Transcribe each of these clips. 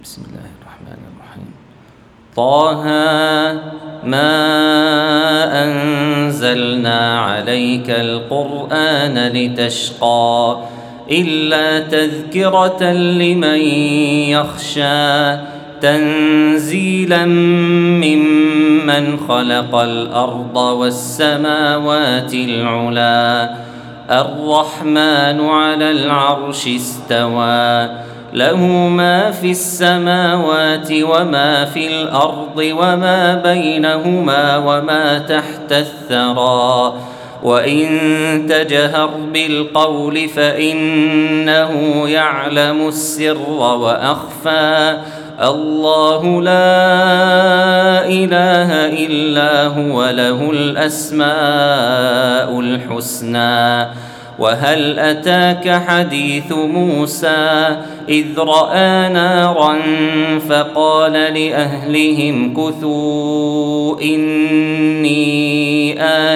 بسم الله الرحمن الرحيم. طه ما أنزلنا عليك القرآن لتشقى إلا تذكرة لمن يخشى تنزيلا ممن خلق الأرض والسماوات العلى الرحمن على العرش استوى له ما في السماوات وما في الأرض وما بينهما وما تحت الثرى وإن تجهر بالقول فإنه يعلم السر وأخفى الله لا إله إلا هو له الأسماء الحسنى وهل أتاك حديث موسى إذ رأى نارا فقال لأهلهم كثوا إني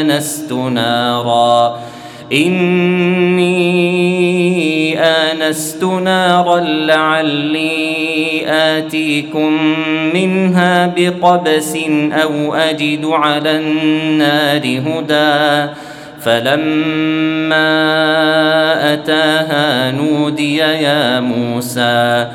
آنست نارا لعلي آتيكم منها بقبس أو أجد على النار هدى فلما أتاها نودي يا موسى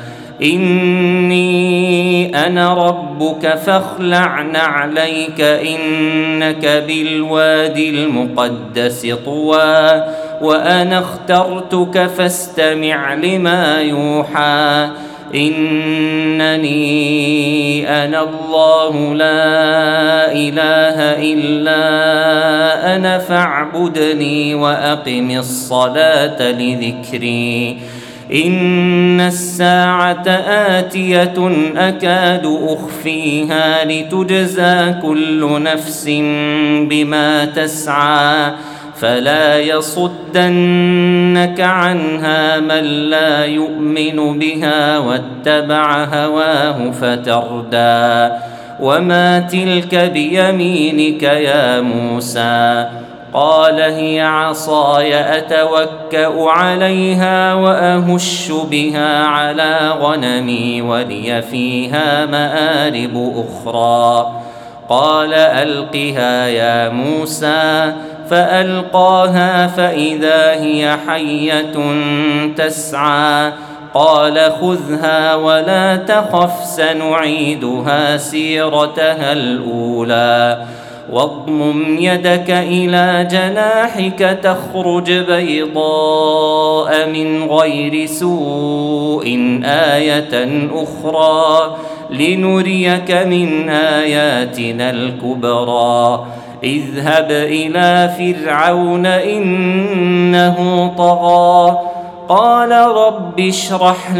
إني أنا ربك فاخلع نعليك إنك بالوادي المقدس طوى وأنا اخترتك فاستمع لما يوحى إنني أنا الله لا إله إلا أنا فاعبدني وأقم الصلاة لذكري إن الساعة آتية أكاد أخفيها لتجزى كل نفس بما تسعى فلا يصدنك عنها من لا يؤمن بها واتبع هواه فتردى وما تلك بيمينك يا موسى قال هي عصاي أتوكأ عليها وأهش بها على غنمي ولي فيها مآرب أخرى قال ألقها يا موسى فألقاها فإذا هي حية تسعى قال خذها ولا تخف سنعيدها سيرتها الأولى واضمم يدك إلى جناحك تخرج بيضاء من غير سوء آية أخرى لنريك من آياتنا الكبرى اذهب إلى فرعون إنه طغى قال رب اشرح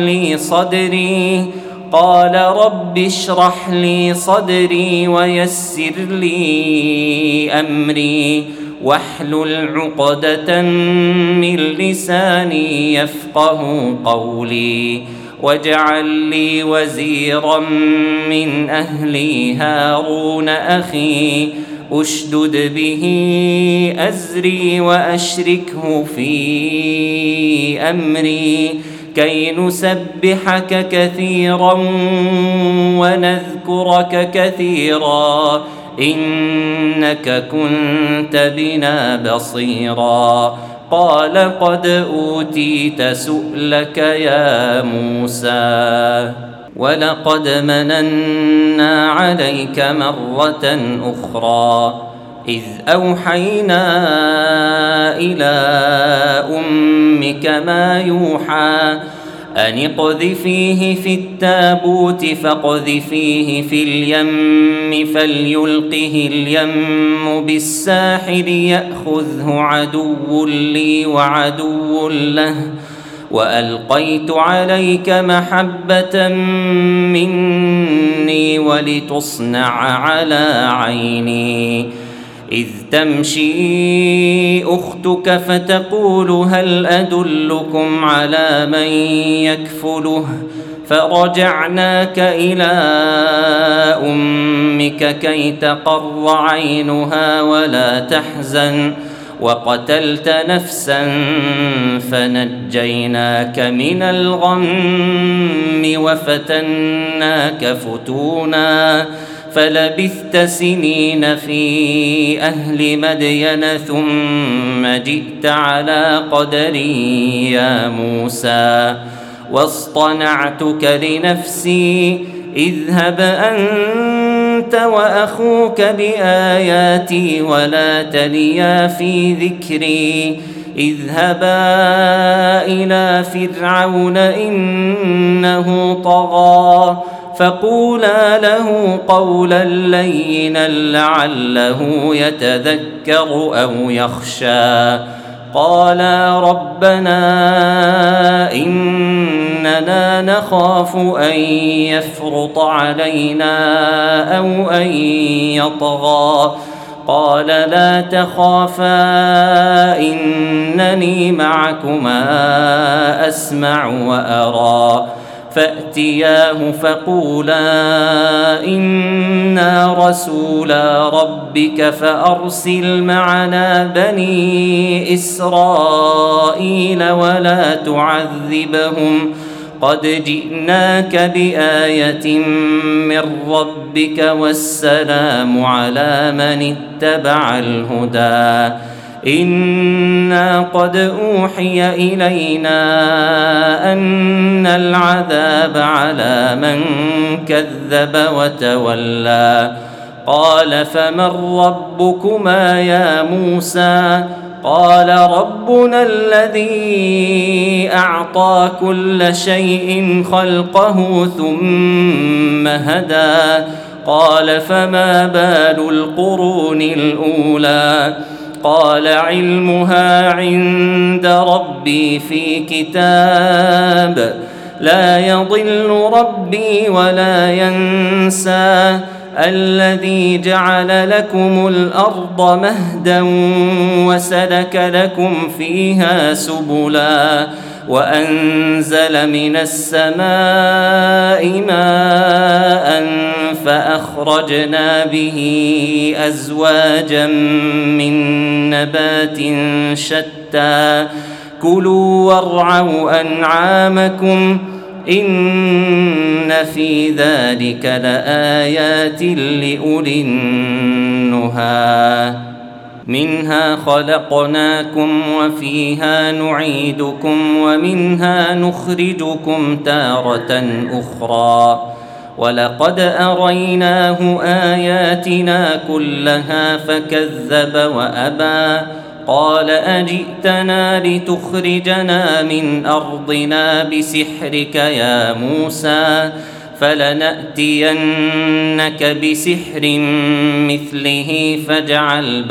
لي صدري ويسر لي أمري واحلل عقدة من لساني يفقه قولي واجعل لي وزيرا من أهلي هارون أخي أشدد به أزري وأشركه في أمري كي نسبحك كثيرا ونذكرك كثيرا إنك كنت بنا بصيرا قال قد أوتيت سؤلك يا موسى ولقد مننا عليك مرة أخرى إذ أوحينا إلى أمك ما يوحى أن اقذفيه في التابوت فاقذفيه في اليم فليلقه اليم بالساحل يأخذه عدو لي وعدو له وألقيت عليك محبة مني ولتصنع على عيني إذ تمشي أختك فتقول هل أدلكم على من يكفله فرجعناك إلى أمك كي تقر عينها ولا تحزن وقتلت نفسا فنجيناك من الغم وفتناك فتونا فلبثت سنين في أهل مدين ثم جئت على قدري يا موسى واصطنعتك لنفسي اذهب أنت وأخوك بآياتي ولا تنيا في ذكري اذهبا إلى فرعون إنه طغى فقولا له قولا لينا لعله يتذكر أو يخشى قالا ربنا إننا نخاف أن يفرط علينا أو أن يطغى قال لا تخافا إنني معكما أسمع وأرى فأتياه فقولا إنا رسولا ربك فأرسل معنا بني إسرائيل ولا تعذبهم قد جئناك بآية من ربك والسلام على من اتبع الهدى إنا قد أوحي إلينا أن العذاب على من كذب وتولى قال فمن ربكما يا موسى قال ربنا الذي أعطى كل شيء خلقه ثم هدى قال فما بال القرون الأولى قال علمها عند ربي في كتاب لا يضل ربي ولا ينسى الذي جعل لكم الأرض مهدا وسلك لكم فيها سبلا وأنزل من السماء ماء فأخرجنا به أزواجا من نبات شتى كلوا وارعوا أنعامكم إن في ذلك لآيات لأولي النهى منها خلقناكم وفيها نعيدكم ومنها نخرجكم تارة أخرى ولقد أريناه آياتنا كلها فكذب وأبى قال أجئتنا لتخرجنا من أرضنا بسحرك يا موسى فلنأتينك بسحر مثله فاجعل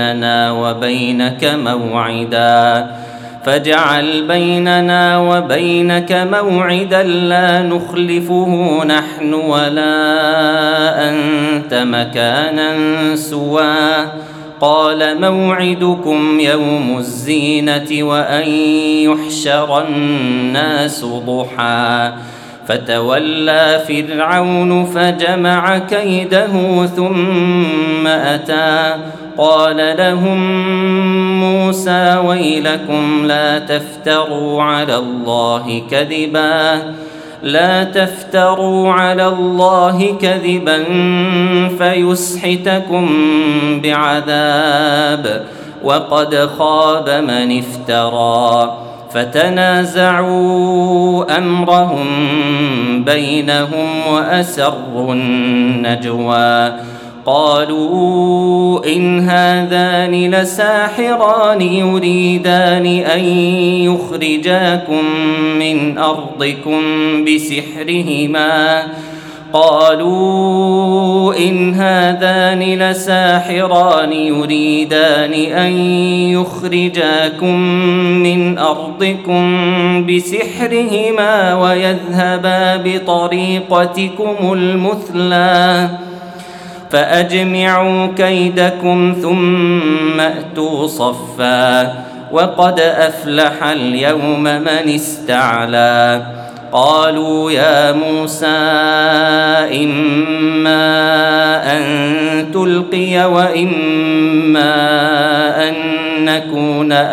بيننا وبينك موعدا لا نخلفه نحن ولا أنت مكانا سواه قال موعدكم يوم الزينة وأن يحشر الناس ضحى فتولى فرعون فجمع كيده ثم أتى قال لهم موسى ويلكم لا تفتروا على الله كذبا فيسحتكم بعذاب وقد خاب من افترى فتنازعوا أمرهم بينهم وأسروا النجوى قالوا إن هذان لساحران يريدان أن يخرجاكم من أرضكم بسحرهما ويذهبا بطريقتكم المثلى فأجمعوا كيدكم ثم أتوا صفا وقد أفلح اليوم من استعلى قالوا يا موسى إما أن تلقي وإما أن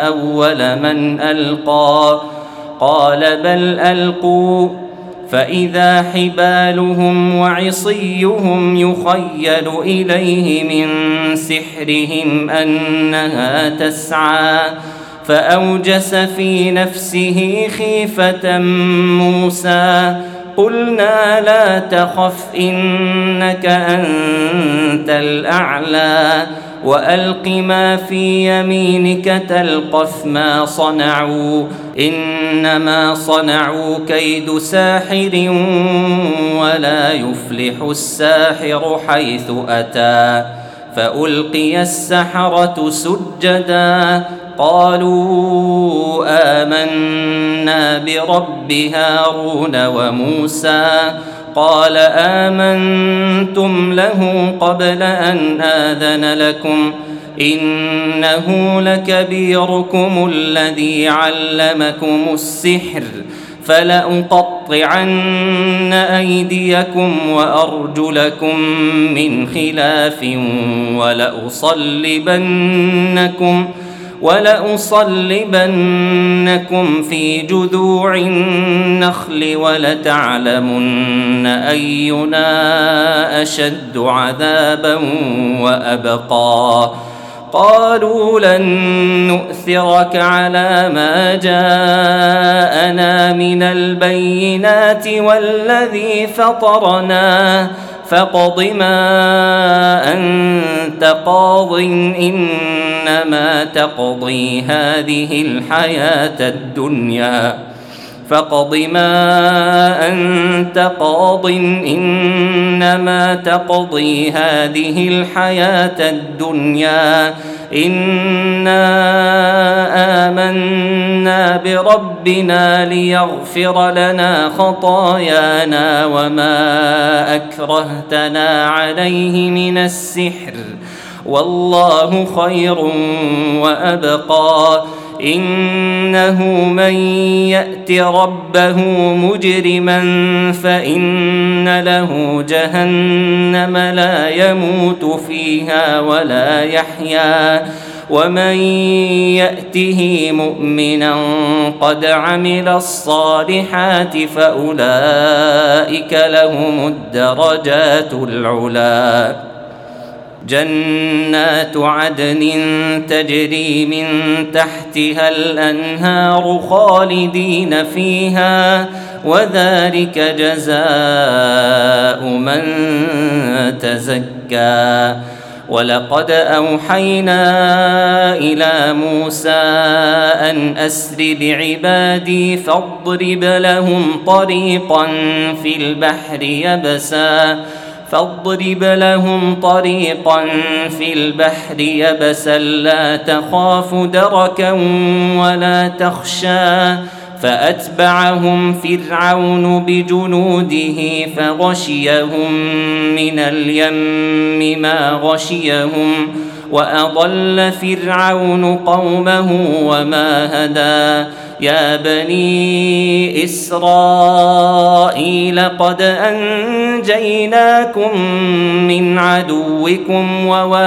أول من ألقى قال بل ألقوا فإذا حبالهم وعصيهم يخيل إليه من سحرهم أنها تسعى فأوجس في نفسه خيفة موسى قلنا لا تخف إنك أنت الأعلى وألق ما في يمينك تلقف ما صنعوا إنما صنعوا كيد ساحر ولا يفلح الساحر حيث أتى فألقي السحرة سجدا قالوا آمنا برب هارون وموسى قال آمنتم له قبل أن آذن لكم إنه لكبيركم الذي علمكم السحر فلأقطعن أيديكم وأرجلكم من خلاف ولأصلبنكم في جذوع النخل ولتعلمن أينا أشد عذابا وأبقى قالوا لن نؤثرك على ما جاءنا من البينات والذي فطرنا فاقض ما أنت قاض إنما تقضي هذه الحياة الدنيا فاقض ما أنت قاض إنما تقضي هذه الحياة الدنيا إنا آمنا بربنا ليغفر لنا خطايانا وما أكرهتنا عليه من السحر والله خير وأبقى إنه من يأت ربه مجرما فإن له جهنم لا يموت فيها ولا يحيا ومن يأته مؤمنا قد عمل الصالحات فأولئك لهم الدرجات العلى جنات عدن تجري من تحتها الأنهار خالدين فيها وذلك جزاء من تزكى ولقد أوحينا إلى موسى أن أسر بعبادي فاضرب لهم طريقا في البحر يبسا لا تخاف دركا ولا تخشى فأتبعهم فرعون بجنوده فغشيهم من اليم ما غشيهم وأضل فرعون قومه وما هدى يا بني إسرائيل قد أنجيناكم من عدوكم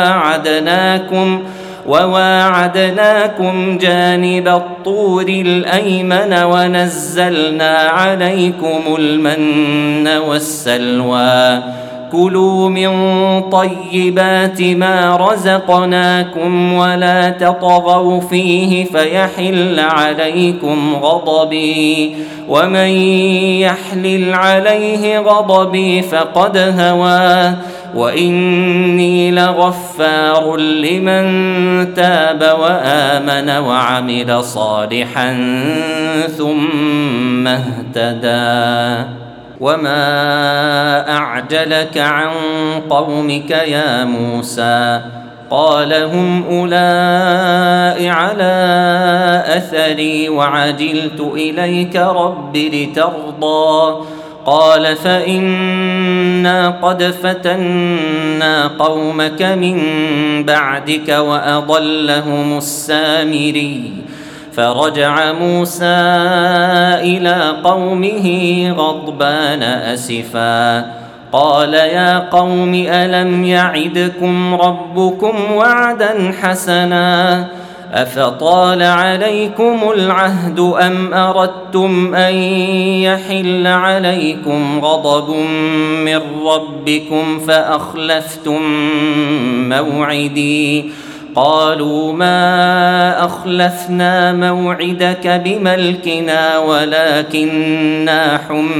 وواعدناكم جانب الطور الأيمن ونزلنا عليكم المن والسلوى كلوا من طيبات ما رزقناكم ولا تطغوا فيه فيحل عليكم غضبي ومن يحلل عليه غضبي فقد هوى وإني لغفار لمن تاب وآمن وعمل صالحا ثم اهتدى وما أعجلك عن قومك يا موسى قال هم أولئك على أثري وعجلت إليك رب لترضى قال فإنا قد فتنا قومك من بعدك وأضلهم السامري فرجع موسى إلى قومه غضبان أسفا قال يا قوم ألم يعدكم ربكم وعدا حسنا أفطال عليكم العهد أم أردتم أن يحل عليكم غضب من ربكم فأخلفتم موعدي قالوا ما أخلفنا موعدك بملكنا ولكننا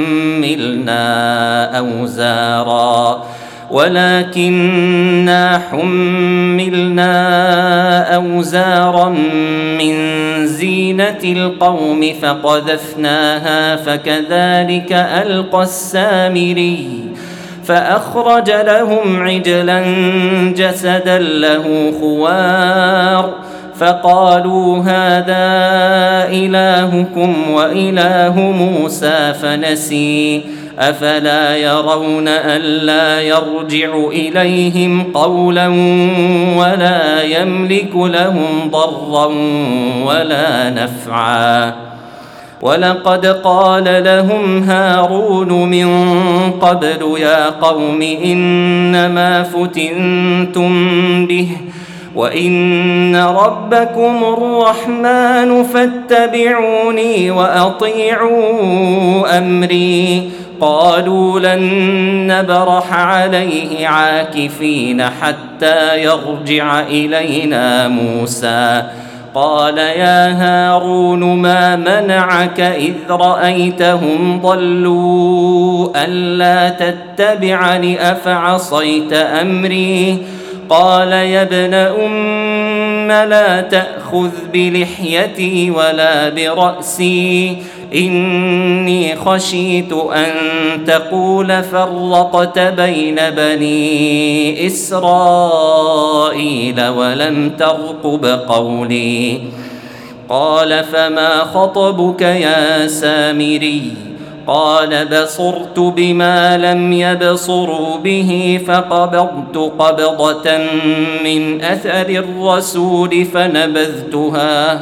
حملنا أوزارا من زينة القوم فقذفناها فكذلك ألقى السامري فأخرج لهم عجلا جسدا له خوار فقالوا هذا إلهكم وإله موسى فنسي أفلا يرون ألا يرجع إليهم قولا ولا يملك لهم ضرا ولا نفعا ولقد قال لهم هارون من قبل يا قوم إنما فتنتم به وإن ربكم الرحمن فاتبعوني وأطيعوا أمري قالوا لن نبرح عليه عاكفين حتى يرجع إلينا موسى قال يا هارون ما منعك إذ رأيتهم ضلوا ألا تتبعني أفعصيت أمري قال يا ابن أم لا تأخذ بلحيتي ولا برأسي إني خشيت أن تقول فرقت بين بني إسرائيل ولم ترقب قولي قال فما خطبك يا سامري قال بصرت بما لم يبصروا به فقبضت قبضة من أثر الرسول فنبذتها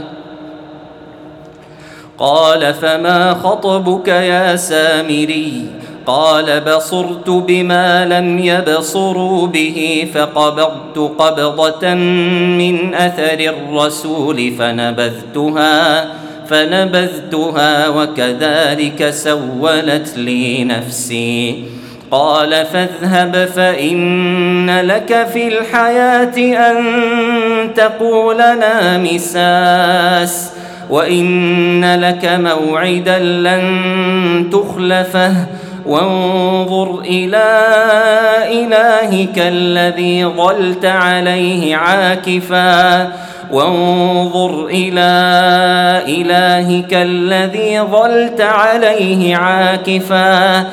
قال فما خطبك يا سامري قال بصرت بما لم يبصروا به فقبضت قبضة من أثر الرسول فنبذتها وكذلك سولت لي نفسي قال فاذهب فإن لك في الحياة أن تقول لا مساس وإن لك موعدا لن تخلفه وانظر إلى إلهك الذي ظلت عليه عاكفا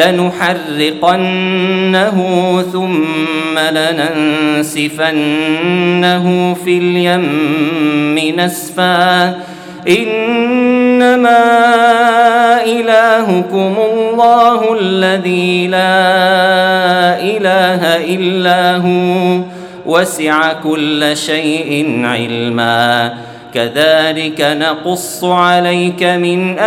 لنحرقنه ثم لننسفنه في اليم نسفا إنما إلهكم الله الذي لا إله إلا هو وسع كل شيء علما كذلك نقص عليك من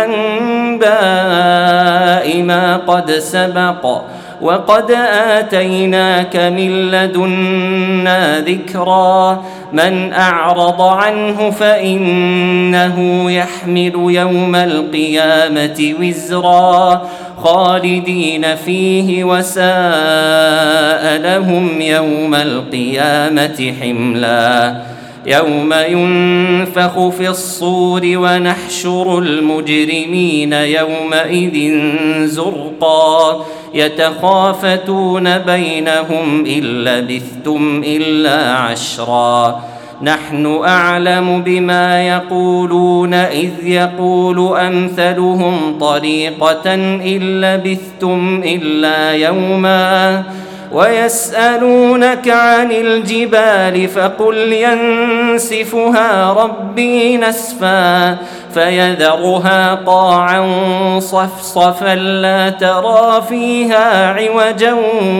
أنباء ما قد سبق وقد آتيناك من لدنا ذكرا من أعرض عنه فإنه يحمل يوم القيامة وزرا خالدين فيه وساء لهم يوم القيامة حملا يوم ينفخ في الصور ونحشر المجرمين يومئذ زرقا يتخافتون بينهم إن لبثتم إلا عشرا نحن أعلم بما يقولون إذ يقول أمثلهم طريقة إن لبثتم إلا يوما ويسألونك عن الجبال فقل ينسفها ربي نسفا فيذرها قاعا صفصفا لا ترى فيها عوجا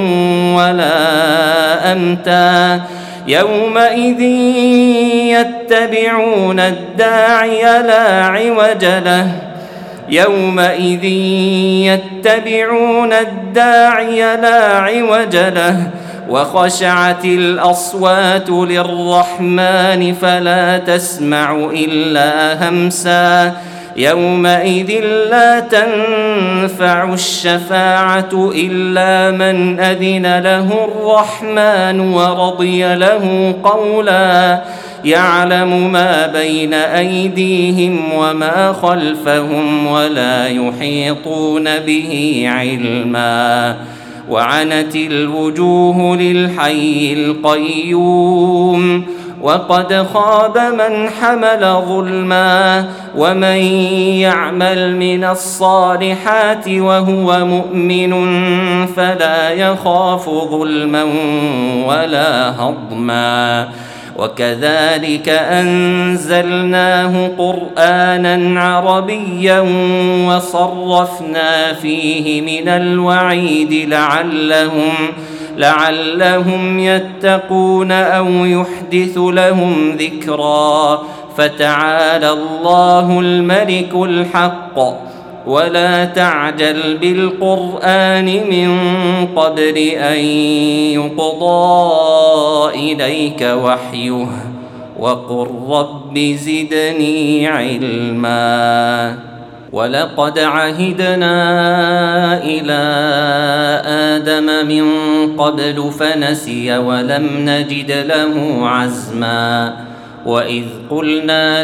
ولا أمتا يومئذ يتبعون الداعي لا عوج له وخشعت الأصوات للرحمن فلا تسمع إلا همسا يومئذ لا تنفع الشفاعة إلا من أذن له الرحمن ورضي له قولا يعلم ما بين أيديهم وما خلفهم ولا يحيطون به علما وعنت الوجوه للحي القيوم وقد خاب من حمل ظلما ومن يعمل من الصالحات وهو مؤمن فلا يخاف ظلما ولا هضما وكذلك أنزلناه قرآنا عربيا وصرفنا فيه من الوعيد لعلهم يتقون أو يحدث لهم ذكرا فتعالى الله الملك الحق ولا تعجل بالقرآن من قبل أن يقضى إليك وحيه وقل رب زدني علما ولقد عهدنا إلى آدم من قبل فنسي ولم نجد له عزما وإذ قلنا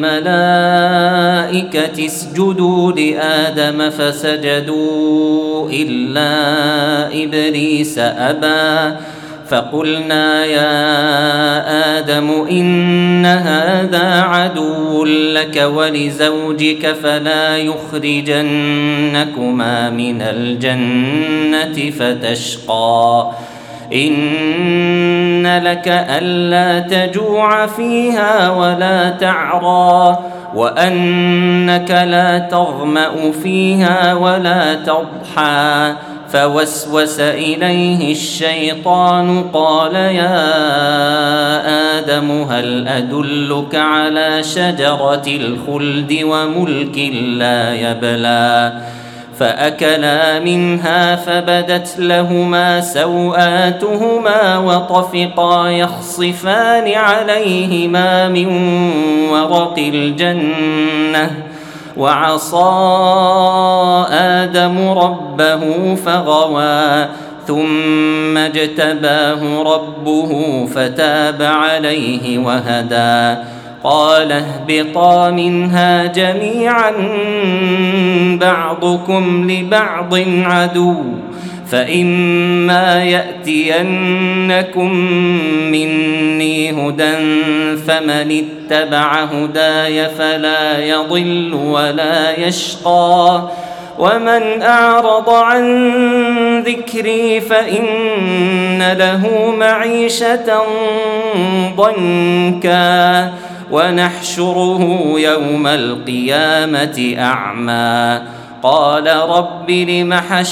للملائكة اسجدوا لآدم فسجدوا إلا إبليس أبى فقلنا يا آدم إن هذا عدو لك ولزوجك فلا يخرجنكما من الجنة فتشقى إن لك ألا تجوع فيها ولا تعرى وأنك لا تظمأ فيها ولا تضحى فوسوس إليه الشيطان قال يا آدم هل أدلك على شجرة الخلد وملك لا يبلى فأكلا منها فبدت لهما سوآتهما وطفقا يخصفان عليهما من ورق الجنة وعصى آدم ربه فغوى ثم اجتباه ربه فتاب عليه وهدى قال اهبطا منها جميعا بعضكم لبعض عدو فإما يأتينكم مني هدى فمن اتبع هداي فلا يضل ولا يشقى ومن أعرض عن ذكري فإن له معيشة ضنكا ونحشره يوم القيامة أعمى قال رب لم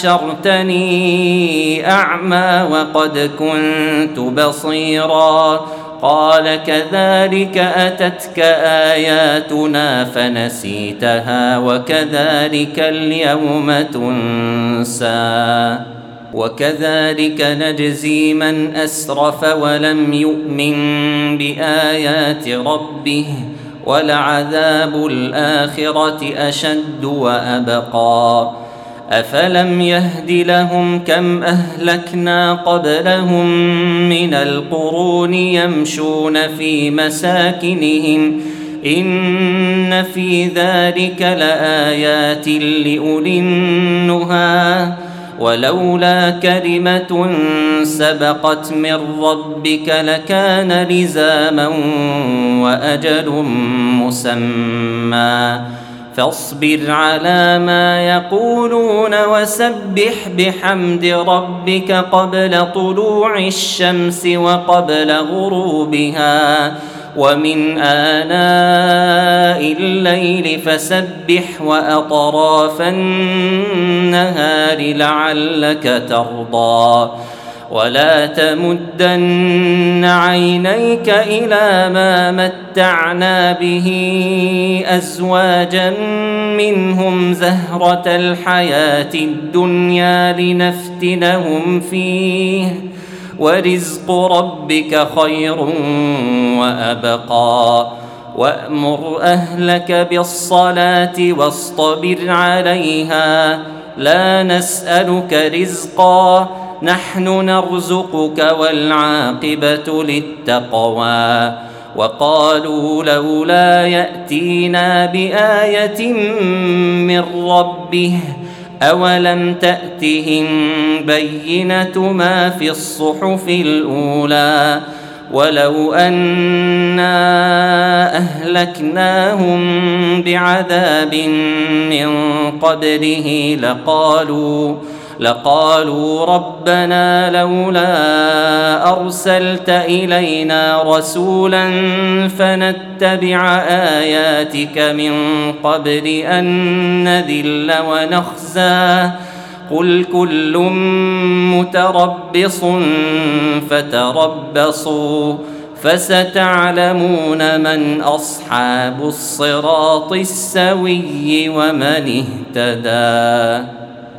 حشرتني أعمى وقد كنت بصيرا قال كذلك أتتك آياتنا فنسيتها وكذلك اليوم تنسى وكذلك نجزي من أسرف ولم يؤمن بآيات ربه ولعذاب الآخرة أشد وأبقى أفلم يهد لهم كم أهلكنا قبلهم من القرون يمشون في مساكنهم إن في ذلك لآيات لأولي النهى ولولا كلمة سبقت من ربك لكان لزاما وأجل مسمى فاصبر على ما يقولون وسبح بحمد ربك قبل طلوع الشمس وقبل غروبها ومن آناء الليل فسبح وأطراف النهار لعلك ترضى ولا تمدن عينيك إلى ما متعنا به أزواجا منهم زهرة الحياة الدنيا لنفتنهم فيه ورزق ربك خير وأبقى وأمر أهلك بالصلاة واصطبر عليها لا نسألك رزقا نحن نرزقك والعاقبة للتقوى وقالوا لولا يأتينا بآية من ربه أولم تأتهم بينة ما في الصحف الأولى ولو أنا أهلكناهم بعذاب من قبله لقالوا ربنا لولا أرسلت إلينا رسولا فنتبع آياتك من قبل أن نذل ونخزى قل كل متربص فتربصوا فستعلمون من أصحاب الصراط السوي ومن اهتدى.